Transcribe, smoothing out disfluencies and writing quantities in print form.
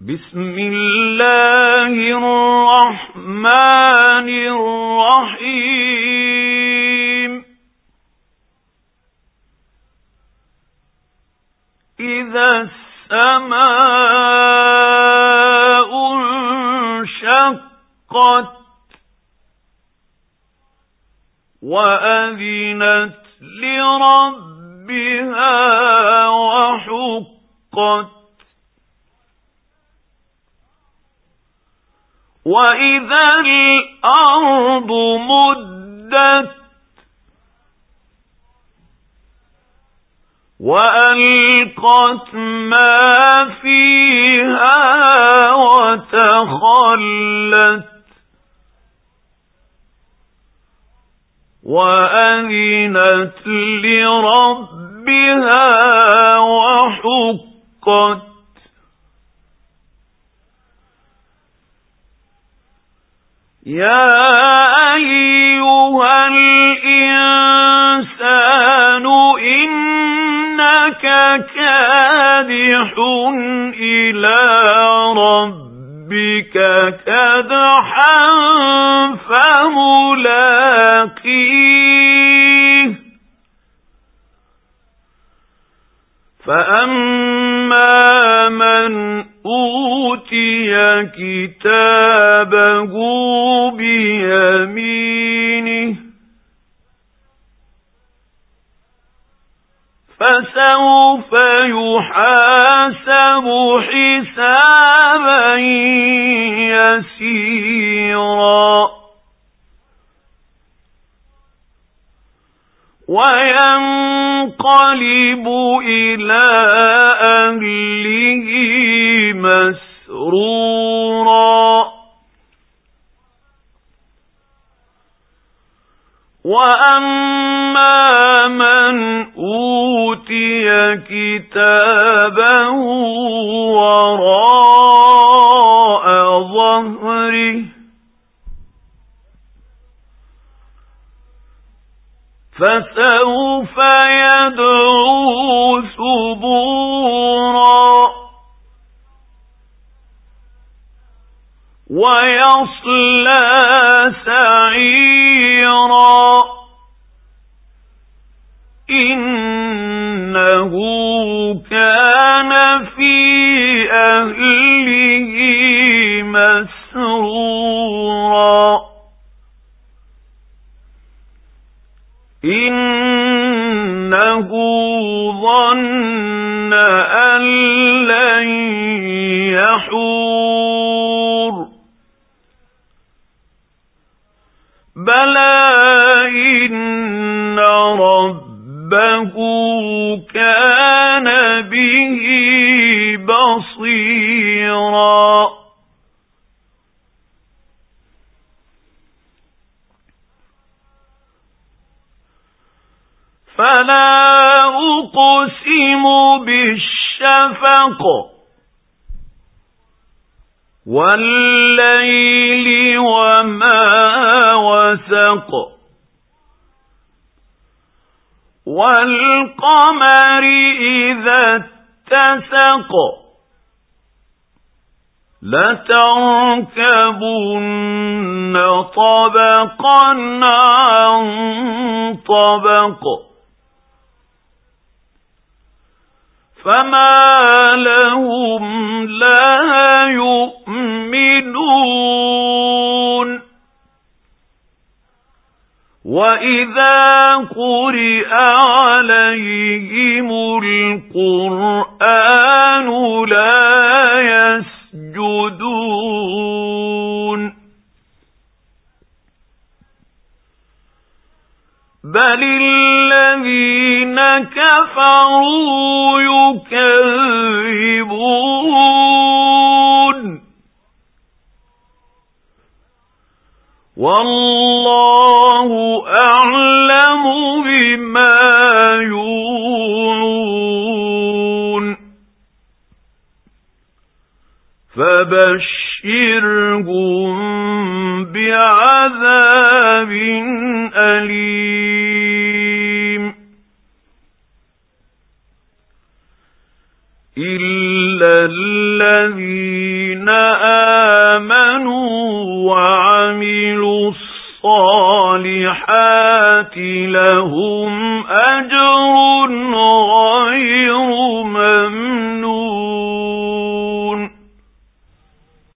بسم الله الرحمن الرحيم إذا السماء انشقت وأذنت لربها وحقت وإذا الأرض مدت وألقت ما فيها وتخلت وأذنت لربها وحقت يا أيها الإنسان إنك كادح إلى ربك كدحا فملاقيه فأما من أوتي كتابه بيمينه فسوف يحاسب حسابا يسيرا وينقلب إلى أهله مسرورا وأما من أوتي كتابه وراء ظهره فسوف يدعو ثبورا ويصلى سعيرا إنه كان في أهله مسرورا إنه ظن أن لن يحور بلى إن ربه كان به بصيرا فلا أقسم بالشفق والليل وما وسق والقمر إذا اتسق لتركبن طبقا عن طبق فما لهم لا يؤمنون وإذا قرئ عليهم القرآن لا يسجدون بل الذين كفروا يكذبون والله أعلم بما يوعون فبشرهم بعذاب أليم إلا الذين آمنوا وعملوا الصالحات لهم أجر